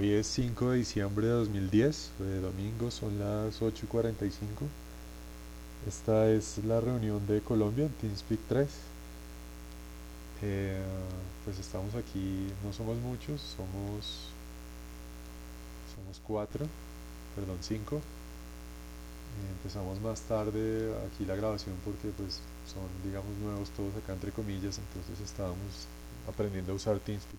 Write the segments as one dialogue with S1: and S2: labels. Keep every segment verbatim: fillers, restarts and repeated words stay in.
S1: Hoy es cinco de diciembre de dos mil diez, de domingo, son las ocho y cuarenta y cinco. Esta es la reunión de Colombia en TeamSpeak tres. Eh, pues estamos aquí, no somos muchos, somos, somos cuatro, perdón, cinco. Eh, empezamos más tarde aquí la grabación porque pues son, digamos, nuevos todos acá entre comillas, entonces estábamos aprendiendo a usar TeamSpeak.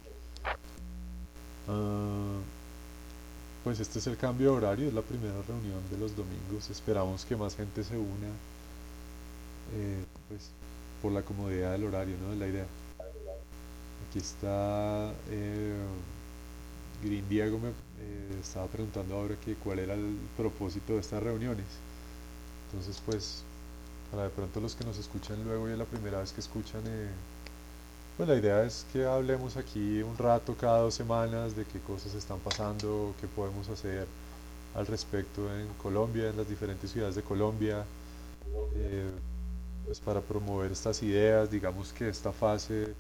S1: Ah, Pues este es el cambio de horario, es la primera reunión de los domingos. Esperamos que más gente se una, eh, pues por la comodidad del horario, ¿no? Es la idea. Aquí está eh, Green Diego me eh, estaba preguntando ahora que cuál era el propósito de estas reuniones. Entonces, pues, para de pronto los que nos escuchan luego y es la primera vez que escuchan, eh, pues la idea es que hablemos aquí un rato cada dos semanas de qué cosas están pasando, qué podemos hacer al respecto en Colombia, en las diferentes ciudades de Colombia, eh, pues para promover estas ideas. Digamos que esta fase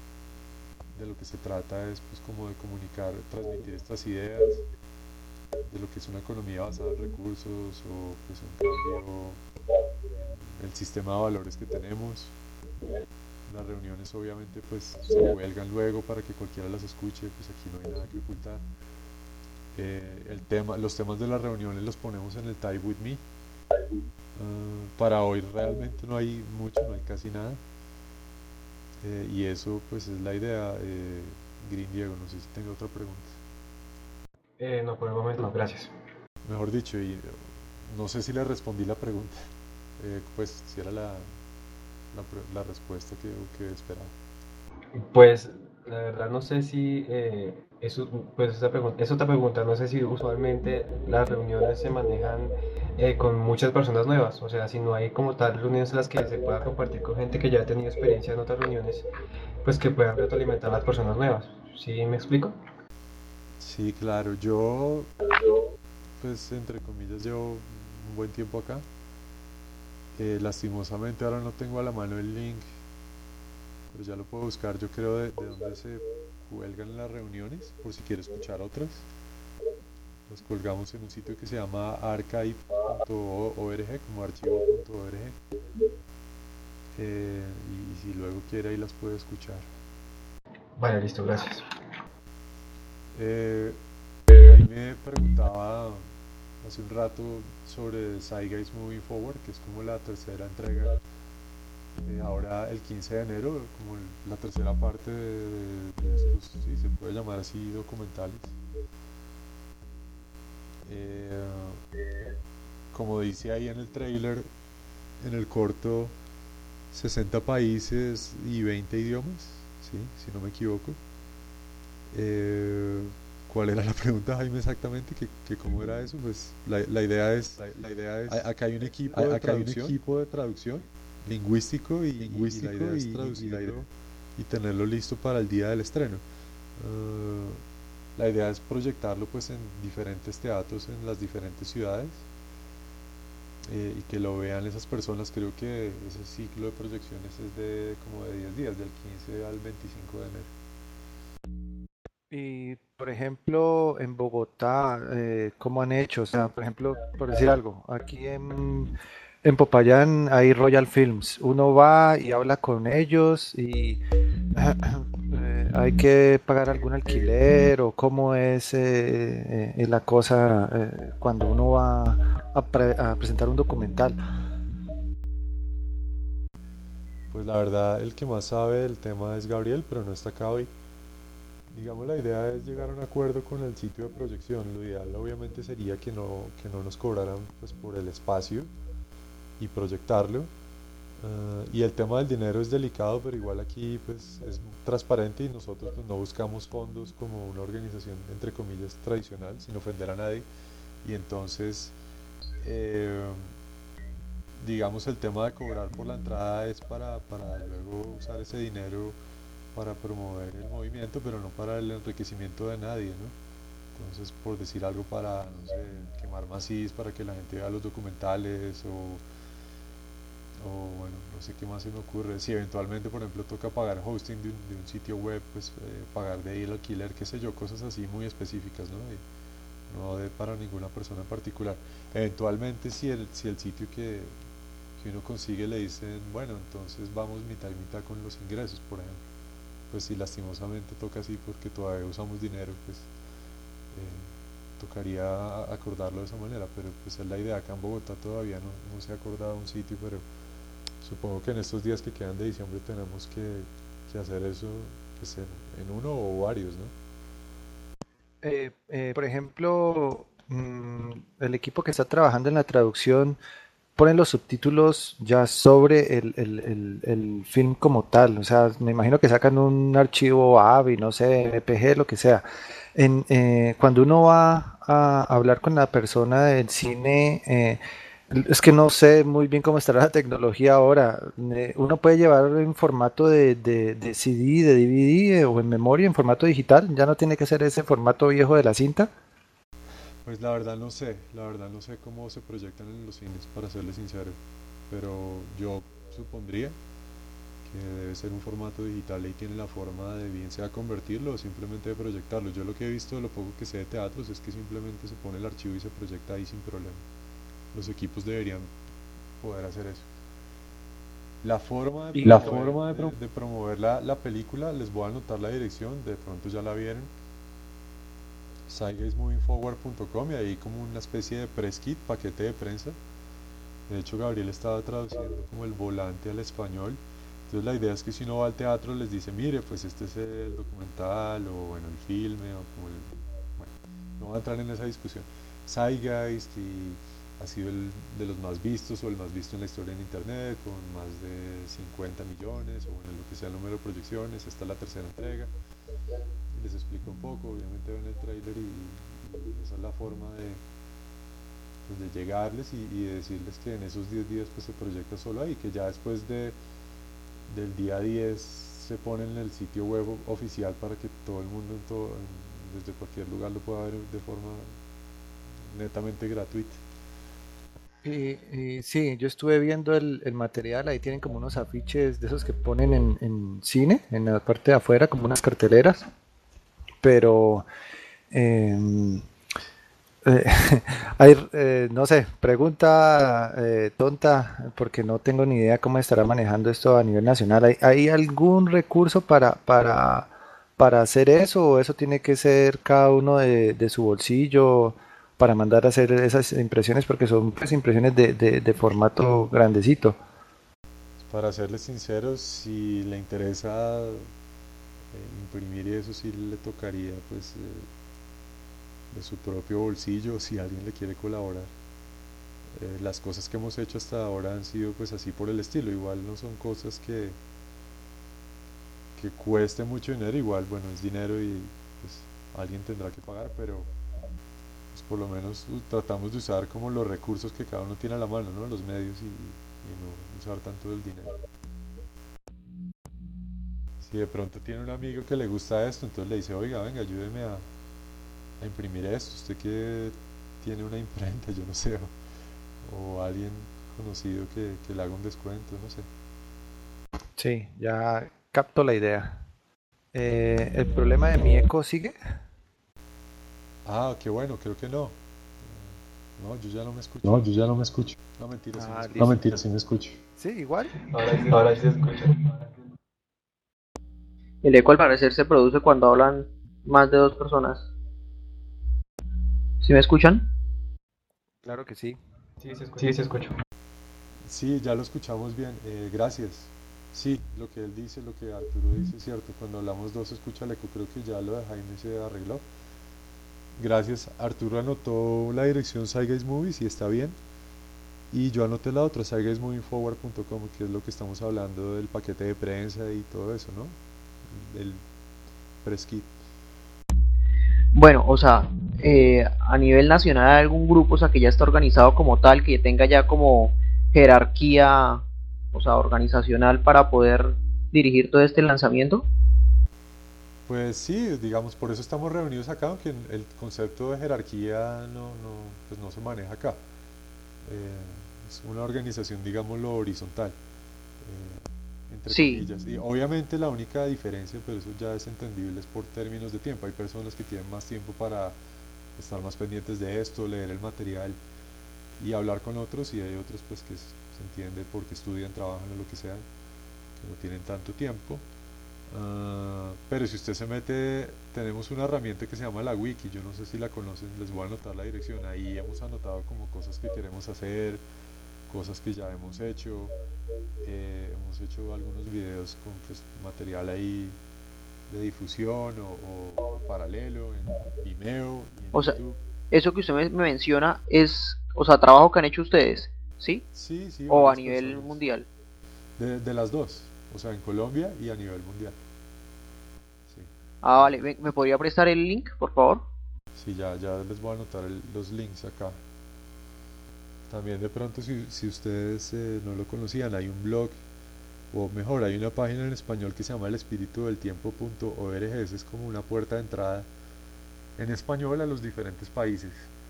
S1: de lo que se trata es pues como de comunicar, transmitir estas ideas de lo que es una economía basada en recursos o pues un cambio en el sistema de valores que tenemos. Las reuniones obviamente pues se cuelgan luego para que cualquiera las escuche, pues aquí no hay nada que ocultar. Eh, el tema, los temas de las reuniones los ponemos en el Type With Me. Uh, para hoy realmente no hay mucho, no hay casi nada. Eh, y eso pues es la idea. Eh, Green Diego, no sé si tengo otra pregunta.
S2: Eh, no, por el momento no, gracias.
S1: Mejor dicho, y no sé si le respondí la pregunta. Eh, pues si era la, la, la respuesta que, que esperaba.
S2: Pues la verdad no sé si eh, eso, pues esa pregunta, es otra pregunta, no sé si usualmente las reuniones se manejan eh, con muchas personas nuevas, o sea, si no hay como tal reuniones en las que se pueda compartir con gente que ya ha tenido experiencia en otras reuniones, pues que puedan retroalimentar a las personas nuevas. ¿Sí me explico?
S1: Sí, claro, yo pues entre comillas llevo un buen tiempo acá. Eh, lastimosamente ahora no tengo a la mano el link, pero ya lo puedo buscar, yo creo, de, de dónde se cuelgan las reuniones, por si quiere escuchar otras. Los colgamos en un sitio que se llama archive punto org, como archivo punto org, eh, y si luego quiere ahí las puede escuchar.
S2: Vale, listo, gracias.
S1: Eh, Jaime preguntaba hace un rato sobre Zeitgeist Moving Forward, que es como la tercera entrega. Eh, ahora el quince de enero, como la tercera parte de, de- de estos, si se puede llamar así, documentales. Eh, como dice ahí en el trailer, en el corto, sesenta países y veinte idiomas, ¿sí? Si no me equivoco. Eh, ¿Cuál era la pregunta, Jaime, exactamente? ¿Que, que cómo era eso? Pues la, la idea es,
S2: La, la idea
S1: a-
S2: es,
S1: acá hay un equipo
S2: a-
S1: de
S2: acá hay un
S1: traducción
S2: equipo de traducción
S1: lingüístico y, y- y la idea
S2: lingüístico
S1: es
S2: y, y la idea.
S1: traducirlo y tenerlo listo para el día del estreno. Ah, la idea es proyectarlo pues en diferentes teatros en las diferentes ciudades, eh, y que lo vean esas personas. Creo que ese ciclo de proyecciones es de como de diez días, del quince al veinticinco de enero.
S3: Y, por ejemplo, en Bogotá, eh, ¿cómo han hecho? O sea, por ejemplo, por decir algo, aquí en, en Popayán hay Royal Films. Uno va y habla con ellos y eh, hay que pagar algún alquiler o cómo es eh, eh, la cosa eh, cuando uno va a, pre- a presentar un documental.
S1: Pues la verdad el que más sabe del tema es Gabriel, pero no está acá hoy. Digamos, la idea es llegar a un acuerdo con el sitio de proyección. Lo ideal obviamente sería que no, que no nos cobraran pues por el espacio y proyectarlo. Ah, y el tema del dinero es delicado, pero igual aquí pues es transparente y nosotros pues no buscamos fondos como una organización entre comillas tradicional, sin ofender a nadie. Y entonces, eh, digamos, el tema de cobrar por la entrada es para, para luego usar ese dinero para promover el movimiento, pero no para el enriquecimiento de nadie, ¿no? Entonces, por decir algo, para, no sé, quemar macis para que la gente vea los documentales, o O bueno, no sé qué más se me ocurre. Si eventualmente, por ejemplo, toca pagar hosting de un, de un sitio web, pues eh, pagar de ahí el alquiler, qué sé yo, cosas así muy específicas, ¿no? Y no de para ninguna persona en particular. Eventualmente, si el, si el sitio que, que uno consigue le dicen, bueno, entonces vamos mitad y mitad con los ingresos, por ejemplo. Pues si lastimosamente toca así porque todavía usamos dinero, pues eh, tocaría acordarlo de esa manera, pero pues es la idea. Acá en Bogotá todavía no, no se ha acordado un sitio, pero supongo que en estos días que quedan de diciembre tenemos que, que hacer eso pues en, en uno o varios, ¿no?
S3: Eh, eh, por ejemplo, mm, el equipo que está trabajando en la traducción ponen los subtítulos ya sobre el, el- el- el film como tal. O sea, me imagino que sacan un archivo A V I, no sé, M P G, lo que sea. En, eh, cuando uno va a hablar con la persona del cine, eh, es que no sé muy bien cómo estará la tecnología ahora. Eh, uno puede llevar en formato de, de, de C D, de D V D eh, o en memoria, en formato digital. Ya no tiene que ser ese formato viejo de la cinta.
S1: Pues la verdad no sé, la verdad no sé cómo se proyectan en los cines, para serles sincero, pero yo supondría que debe ser un formato digital y tiene la forma de bien sea convertirlo o simplemente de proyectarlo. Yo lo que he visto de lo poco que sé de teatros es que simplemente se pone el archivo y se proyecta ahí sin problema. Los equipos deberían poder hacer eso. La forma de
S3: Y
S1: La promover, forma de, pro- de promover la, la película, les voy a anotar la dirección, de pronto ya la vieron, saigays moving forward punto com, y ahí como una especie de press kit, paquete de prensa. De hecho, Gabriel estaba traduciendo como el volante al español. Entonces la idea es que si uno va al teatro les dice, mire, pues este es el documental o bueno, el filme o como el... Bueno, no voy a entrar en esa discusión. Zeitgeist y ha sido el de los más vistos o el más visto en la historia en internet con más de cincuenta millones o bueno, lo que sea el número de proyecciones. Esta es la tercera entrega. Y les explico un poco, obviamente ven el tráiler y, y esa es la forma de pues, de llegarles y, y de decirles que en esos diez días pues se proyecta solo ahí, que ya después de, del día diez se pone en el sitio web oficial para que todo el mundo en todo, en- desde cualquier lugar lo pueda ver de forma netamente gratuita.
S3: Y, y sí, yo estuve viendo el, el material, ahí tienen como unos afiches de esos que ponen en, en cine, en la parte de afuera, como unas carteleras, pero em, eh, hay, eh, no sé, pregunta eh, tonta, porque no tengo ni idea cómo estará manejando esto a nivel nacional. ¿Hay, hay algún recurso para, para, para hacer eso o eso tiene que ser cada uno de, de su bolsillo para mandar a hacer esas impresiones porque son pues, impresiones de, de, de formato grandecito?
S1: Para serles sinceros, si le interesa eh, imprimir y eso sí le tocaría pues eh, de su propio bolsillo si alguien le quiere colaborar. Eh, las cosas que hemos hecho hasta ahora han sido pues así por el estilo, igual no son cosas que, que cueste mucho dinero, igual bueno es dinero y pues alguien tendrá que pagar, pero pues, por lo menos uh, tratamos de usar como los recursos que cada uno tiene a la mano, ¿no? Los medios y, y no usar tanto del dinero. Si de pronto tiene un amigo que le gusta esto, entonces le dice, oiga, venga, ayúdeme a, a imprimir esto, usted que tiene una imprenta, yo no sé, o, o alguien conocido que, que le haga un descuento, no sé.
S3: Sí, ya capto la idea. Eh, ¿el problema de mi eco sigue?
S1: Ah, qué bueno, creo que no. Eh, No, yo ya no me escucho.
S2: No, yo ya no me escucho.
S1: No, mentira, sí me
S3: Ah,
S1: escucho.
S2: No,
S3: listo.
S2: mentira, sí me escucho.
S3: Sí, igual.
S2: Ahora sí, ahora sí se escucha.
S4: El eco al parecer se produce cuando hablan más de dos personas. ¿Sí me escuchan?
S3: Claro que sí.
S2: Sí, se escucha. Sí, se escucha.
S1: Sí, ya lo escuchamos bien, eh, gracias. Sí, lo que él dice, lo que Arturo dice es cierto, cuando hablamos dos se escucha el eco, creo que ya lo de Jaime se arregló. Gracias, Arturo anotó la dirección Saigays Movies y está bien. Y yo anoté la otra, saigays moving forward punto com, que es lo que estamos hablando del paquete de prensa y todo eso, ¿no? El press kit.
S4: Bueno, o sea, eh, a nivel nacional hay algún grupo, o sea, que ya está organizado como tal, que tenga ya como jerarquía, o sea, organizacional para poder dirigir todo este lanzamiento.
S1: Pues sí, digamos, por eso estamos reunidos acá, aunque el concepto de jerarquía no, no, pues no se maneja acá. Eh, es una organización, digámoslo, horizontal, eh, entre
S4: Sí,
S1: comillas. Y obviamente la única diferencia, pero eso ya es entendible, es por términos de tiempo. Hay personas que tienen más tiempo para estar más pendientes de esto, leer el material y hablar con otros, y hay otros pues que s- se entiende porque estudian, trabajan o lo que sea, que no tienen tanto tiempo. Ah, pero si usted se mete, tenemos una herramienta que se llama la wiki, yo no sé si la conocen, les voy a anotar la dirección. Ahí hemos anotado como cosas que queremos hacer, cosas que ya hemos hecho. Eh, hemos hecho algunos videos con pues, material ahí de difusión o, o paralelo en Vimeo y en
S4: o sea,
S1: YouTube.
S4: eso que usted me, me menciona es, o sea, trabajo que han hecho ustedes, ¿sí?
S1: Sí, sí,
S4: O a
S1: varias
S4: nivel
S1: personas.
S4: mundial.
S1: De, de las dos, o sea, en Colombia y a nivel mundial. Sí,
S4: Ah, vale, ¿me, me podría prestar el link, por favor?
S1: sí, ya, ya les voy a anotar el- los links acá. También de pronto si, si ustedes eh, no lo conocían, hay un blog, o mejor, hay una página en español que se llama el espíritu del tiempo punto org. Esa es como una puerta de entrada en español a los diferentes países.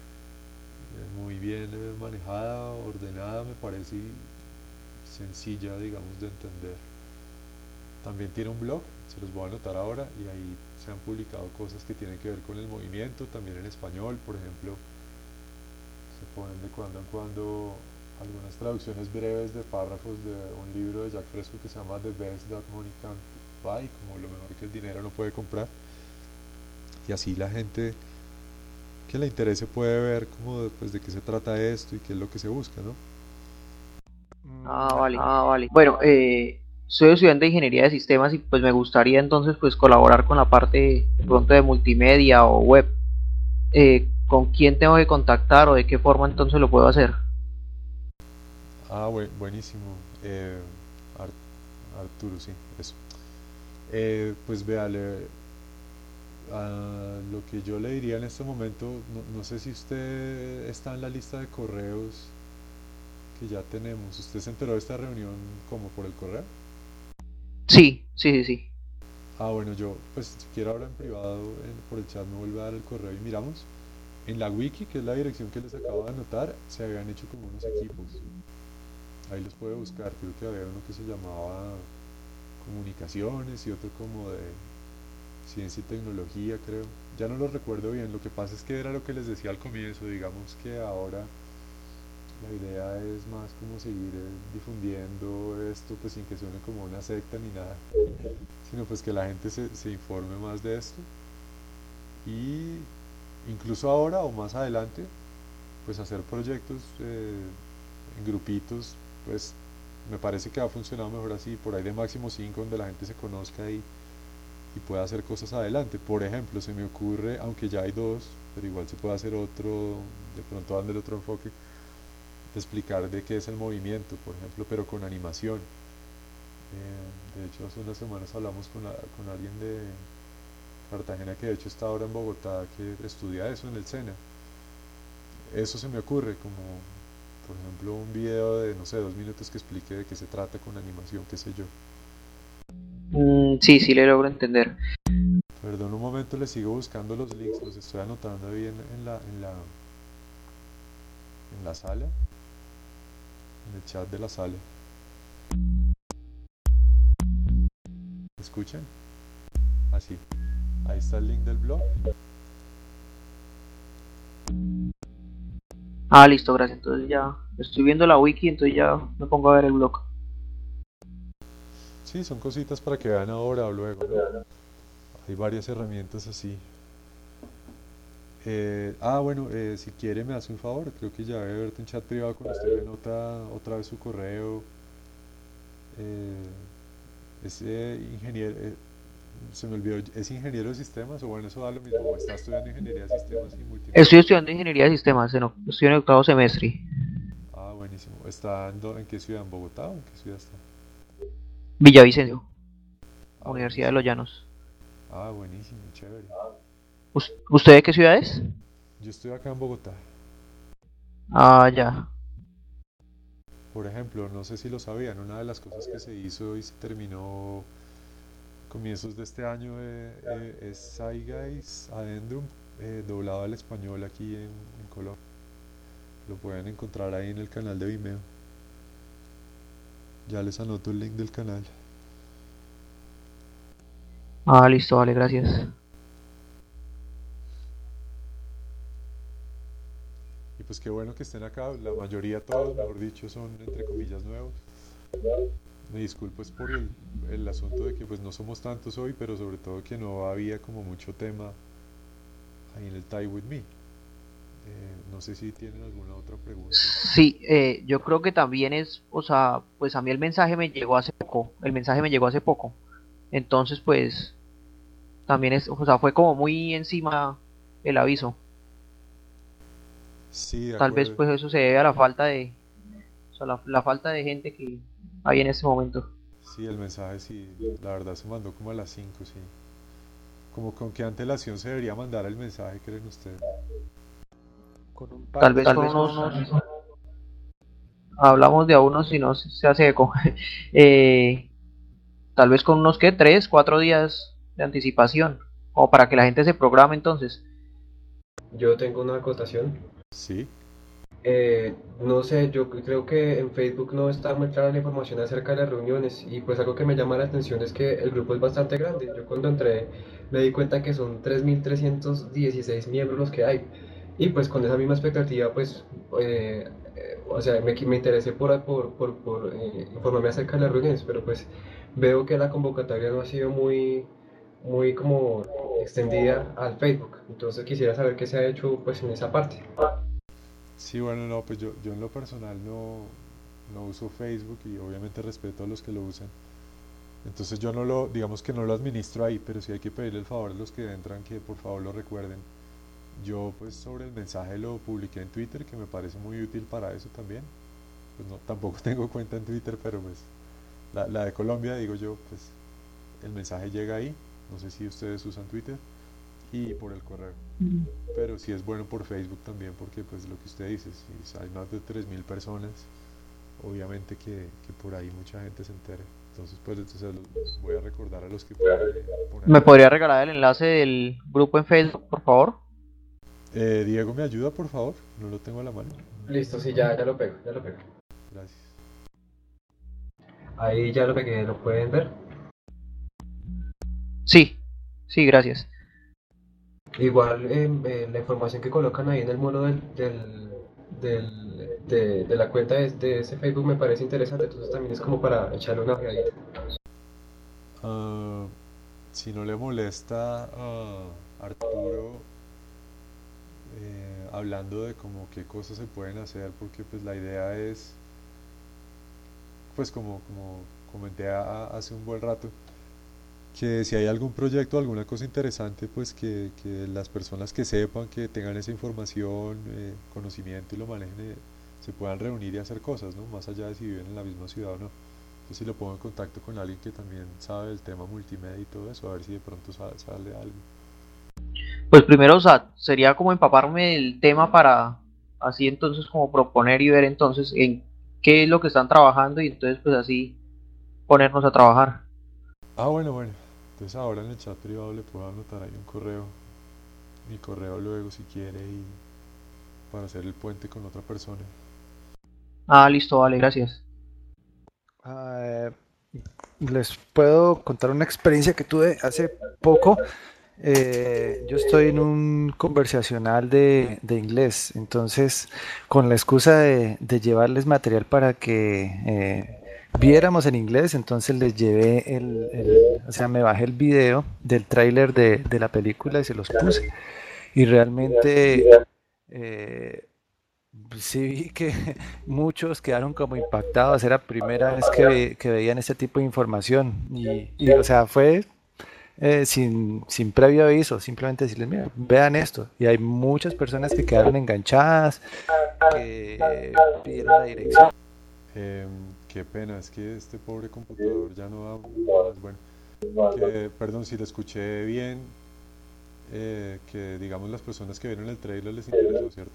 S1: Eh, Muy bien eh, manejada, ordenada, me parece, y sencilla, digamos, de entender. También tiene un blog, se los voy a anotar ahora, y ahí se han publicado cosas que tienen que ver con el movimiento, también en español, por ejemplo, se ponen de cuando en cuando algunas traducciones breves de párrafos de un libro de Jack Fresco que se llama The Best That Money Can't Buy, como lo mejor que el dinero no puede comprar, y así la gente que le interese puede ver como pues, de qué se trata esto y qué es lo que se busca, ¿no?
S4: Ah,
S3: Mm,
S4: vale. Ah, vale. Bueno, eh, soy estudiante de ingeniería de sistemas y pues me gustaría entonces pues colaborar con la parte de pronto de multimedia o web. Eh, ¿con quién tengo que contactar o de qué forma entonces lo puedo hacer?
S1: Ah, bue- buenísimo. Eh, Ar- Arturo, sí, eso. Eh, pues véale, ah, lo que yo le diría en este momento, no, no sé si usted está en la lista de correos que ya tenemos. ¿Usted se enteró de esta reunión como por el correo?
S4: Sí, sí, sí, sí.
S1: Ah, bueno, yo, pues si quiere ahora en privado, en- por el chat me vuelve a dar el correo y miramos. En la wiki, que es la dirección que les acabo de anotar, se habían hecho como unos equipos. Ahí los puede buscar. Creo que había uno que se llamaba comunicaciones y otro como de ciencia y tecnología, creo. Ya no lo recuerdo bien. Lo que pasa es que era lo que les decía al comienzo. Digamos que ahora la idea es más como seguir eh, difundiendo esto, pues sin que suene como una secta ni nada, sino pues que la gente se, se informe más de esto. Y incluso ahora o más adelante, pues hacer proyectos eh, en grupitos, pues me parece que ha funcionado mejor así, por ahí de máximo cinco, donde la gente se conozca y, y pueda hacer cosas adelante. Por ejemplo, se me ocurre, aunque ya hay dos, pero igual se puede hacer otro, de pronto dándole otro enfoque, de explicar de qué es el movimiento, por ejemplo, pero con animación. Eh, de hecho, hace unas semanas hablamos con, la- con alguien de Cartagena que de hecho está ahora en Bogotá, que estudia eso en el SENA. Eso se me ocurre, como por ejemplo un video de, no sé, dos minutos que explique de qué se trata con animación, qué sé yo.
S4: Mm, sí, sí, le logro entender.
S1: Perdón, un momento, le sigo buscando los links, los estoy anotando ahí en, en la, en la, en la sala, en el chat de la sala. ¿Escuchan? Así. Ahí está el link del blog.
S4: Ah, listo, gracias. Entonces ya estoy viendo la wiki, entonces ya me pongo a ver el blog.
S1: Sí, son cositas para que vean ahora o luego, ¿no? Hay varias herramientas así. Eh, ah, bueno, eh, si quiere me hace un favor, creo que ya debe verte un chat privado con usted, le nota otra vez su correo. Eh, es eh, ingeniero, eh, se me olvidó, ¿es ingeniero de sistemas o bueno, eso da lo mismo? ¿O está estudiando ingeniería de sistemas y
S4: Estoy
S1: multimedia?
S4: estudiando ingeniería de sistemas, en, oc- estoy en el octavo semestre.
S1: Ah, buenísimo. ¿Está en, dó- en qué ciudad? ¿En Bogotá o en qué ciudad está?
S4: Villavicencio,
S1: Ah,
S4: Universidad de
S1: buenísimo.
S4: los Llanos.
S1: Ah, buenísimo, chévere.
S4: ¿Us- ¿Usted de qué ciudad es?
S1: Yo estoy acá en Bogotá.
S4: Ah, ya.
S1: Por ejemplo, no sé si lo sabían, una de las cosas que se hizo y se terminó comienzos de este año eh, eh, es Saigais Adendum, eh, doblado al español aquí en, en Colombia. Lo pueden encontrar ahí en el canal de Vimeo. Ya les anoto el link del canal.
S4: Ah, listo, vale, gracias.
S1: Y pues qué bueno que estén acá, la mayoría, todos, mejor dicho, son entre comillas nuevos. Me disculpo es por el, el asunto de que pues no somos tantos hoy, pero sobre todo que no había como mucho tema ahí en el Tie With Me. Eh, no sé si tienen alguna otra pregunta.
S4: Sí, eh, yo creo que también es, o sea, pues a mí el mensaje me llegó hace poco, el mensaje me llegó hace poco, entonces pues también es, o sea, fue como muy encima el aviso.
S1: Sí, de
S4: Tal vez
S1: acuerdo.
S4: pues eso se debe a la falta de, o sea, la, la falta de gente que hay en ese momento.
S1: Sí, el mensaje sí, la verdad se mandó como a las cinco, sí. Como con qué antelación se debería mandar el mensaje, ¿creen ustedes?
S3: Con un par
S4: Tal
S3: de
S4: vez con
S3: meses.
S4: unos, hablamos de a unos si no se se hace eco, eh, tal vez con unos que tres, cuatro días de anticipación, o para que la gente se programe entonces.
S2: Yo tengo una acotación.
S1: Sí,
S2: Eh, no sé, yo creo que en Facebook no está muy clara la información acerca de las reuniones y pues algo que me llama la atención es que el grupo es bastante grande. Yo cuando entré me di cuenta que son tres mil trescientos dieciséis miembros los que hay y pues con esa misma expectativa pues, eh, eh, o sea, me, me interesé por, por, por, por eh, informarme acerca de las reuniones, pero pues veo que la convocatoria no ha sido muy, muy como extendida al Facebook. Entonces quisiera saber qué se ha hecho pues en esa parte.
S1: sí, bueno, no, pues yo, yo en lo personal no, no uso Facebook y obviamente respeto a los que lo usan. Entonces yo no lo, digamos que no lo administro ahí, pero sí hay que pedirle el favor a los que entran que por favor lo recuerden. Yo pues sobre el mensaje lo publiqué en Twitter, que me parece muy útil para eso también. Pues no, tampoco tengo cuenta en Twitter, pero pues la, la de Colombia, digo yo, pues el mensaje llega ahí. No sé si ustedes usan Twitter y por el correo. Pero sí es bueno por Facebook también, porque pues lo que usted dice, si hay más de tres mil personas, obviamente que, que por ahí mucha gente se entere. Entonces pues entonces los voy a recordar a los que puedan eh,
S4: ¿Me
S1: ponerlo ahí.
S4: podría regalar el enlace del grupo en Facebook, por favor?
S1: Eh, Diego, ¿me ayuda por favor? No lo tengo a la mano.
S2: Listo, sí, ya, ya lo pego, ya lo pego.
S1: Gracias.
S2: Ahí ya lo pegué, lo pueden ver.
S4: Sí, sí, gracias.
S2: Igual eh, eh, la información que colocan ahí en el muro del, del, del- de, de la cuenta de, de ese Facebook me parece interesante, entonces también es como para echarle una ojeadita.
S1: Ah, si no le molesta a Arturo eh, hablando de como qué cosas se pueden hacer, porque pues la idea es, pues como, como comenté a- a- hace un buen rato, que si hay algún proyecto, alguna cosa interesante, pues que, que las personas que sepan, que tengan esa información, eh, conocimiento y lo manejen, eh, se puedan reunir y hacer cosas, ¿no? Más allá de si viven en la misma ciudad o no. Entonces si lo pongo en contacto con alguien que también sabe del tema multimedia y todo eso, a ver si de pronto sa- sale algo.
S4: Pues primero, o sea, sería como empaparme del tema para así entonces como proponer y ver entonces en qué es lo que están trabajando y entonces pues así ponernos a trabajar.
S1: Ah, bueno, bueno. Entonces ahora en el chat privado le puedo anotar ahí un correo, mi correo luego si quiere y para hacer el puente con otra persona.
S4: Ah, listo, vale, gracias.
S3: Ah, les puedo contar una experiencia que tuve hace poco. Eh, yo estoy en un conversacional de, de inglés, entonces con la excusa de, de llevarles material para que eh, viéramos en inglés, entonces les llevé el, el- o sea, me bajé el video del tráiler de, de la película y se los puse. Y realmente eh, sí vi que muchos quedaron como impactados, era la primera vez que, ve- que veían este tipo de información y, y, o sea, fue eh, sin, sin previo aviso, simplemente decirles, mira, vean esto. Y hay muchas personas que quedaron enganchadas, que pidieron la dirección.
S1: Em, qué pena, es que este pobre computador ya no da más. Bueno, que, perdón si lo escuché bien, eh, que digamos las personas que vieron el trailer les interesó, ¿cierto?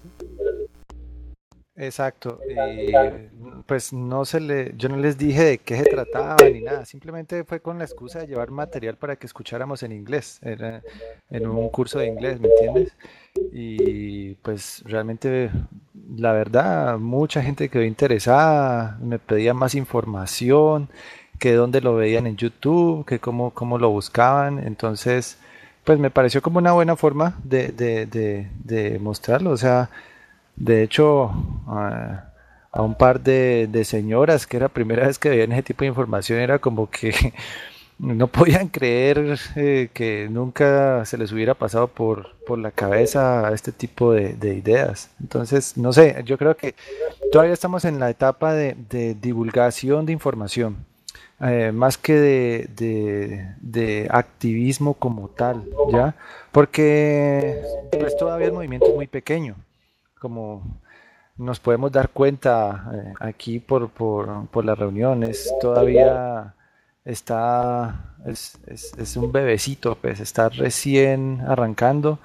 S3: Exacto, y pues no se le, yo no les dije de qué se trataba ni nada, simplemente fue con la excusa de llevar material para que escucháramos en inglés, era en un curso de inglés, ¿me entiendes? Y pues realmente la verdad, mucha gente quedó interesada, me pedía más información, que dónde lo veían en YouTube, que cómo, cómo lo buscaban. Entonces, pues me pareció como una buena forma de, de, de, de mostrarlo. O sea, de hecho, a, a un par de, de señoras que era la primera vez que veían ese tipo de información, era como que no podían creer eh, que nunca se les hubiera pasado por, por la cabeza este tipo de, de ideas. Entonces, no sé, yo creo que todavía estamos en la etapa de, de divulgación de información, eh, más que de, de, de activismo como tal, ¿ya? Porque pues todavía el movimiento es muy pequeño, como nos podemos dar cuenta eh, aquí por, por, por las reuniones, todavía está, es, es, es un bebecito, pues está recién arrancando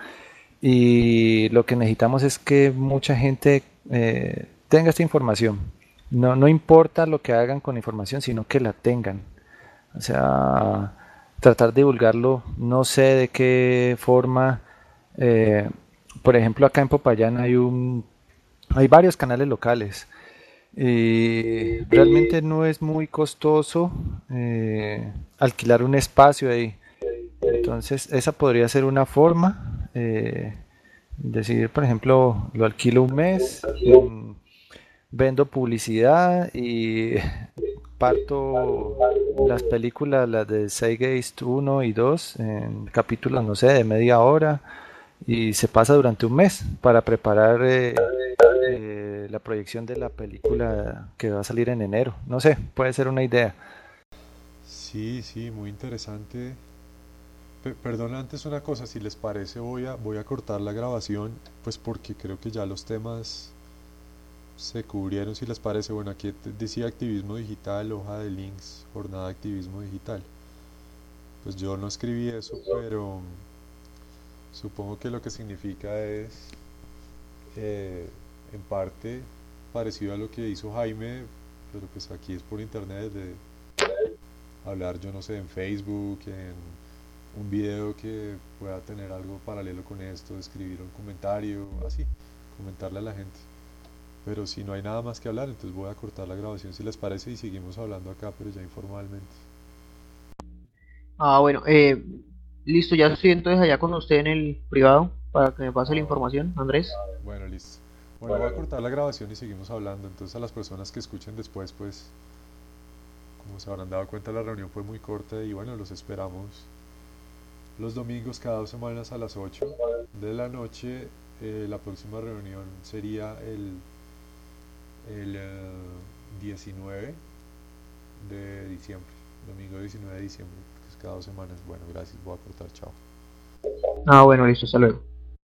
S3: y lo que necesitamos es que mucha gente eh, tenga esta información. No, no importa lo que hagan con la información, sino que la tengan. O sea, tratar de divulgarlo, no sé de qué forma. eh, por ejemplo, acá en Popayán hay un, hay varios canales locales y realmente no es muy costoso eh, alquilar un espacio ahí. Entonces, esa podría ser una forma. Eh, decidir, por ejemplo, lo alquilo un mes, mm, vendo publicidad y parto las películas, las de Zeitgeist uno y dos en capítulos, no sé, de media hora y se pasa durante un mes para preparar eh, eh, la proyección de la película que va a salir en enero. No sé, puede ser una idea.
S1: Sí, sí, muy interesante. Pe- perdón, antes una cosa, si les parece voy a, voy a cortar la grabación, pues porque creo que ya los temas se cubrieron, si les parece. Bueno, aquí te- decía activismo digital, hoja de links, jornada de activismo digital. Pues yo no escribí eso, pero supongo que lo que significa es eh, en parte parecido a lo que hizo Jaime, pero pues aquí es por internet, de hablar, yo no sé, en Facebook, en un video que pueda tener algo paralelo con esto, escribir un comentario, así, comentarle a la gente. Pero si no hay nada más que hablar, entonces voy a cortar la grabación si les parece y seguimos hablando acá, pero ya informalmente.
S4: Ah, bueno, eh, listo, ya estoy entonces allá con usted en el privado para que me pase la
S1: Ah,
S4: información, Andrés.
S1: bueno, listo. Bueno, voy a cortar la grabación y seguimos hablando. Entonces a las personas que escuchen después, pues, como se habrán dado cuenta, la reunión fue muy corta y bueno, los esperamos los domingos cada dos semanas a las ocho de la noche. Eh, la próxima reunión sería el, el eh, diecinueve de diciembre, domingo diecinueve de diciembre, que es cada dos semanas. Bueno, gracias, voy a cortar, chao.
S4: Ah, bueno, listo, hasta luego.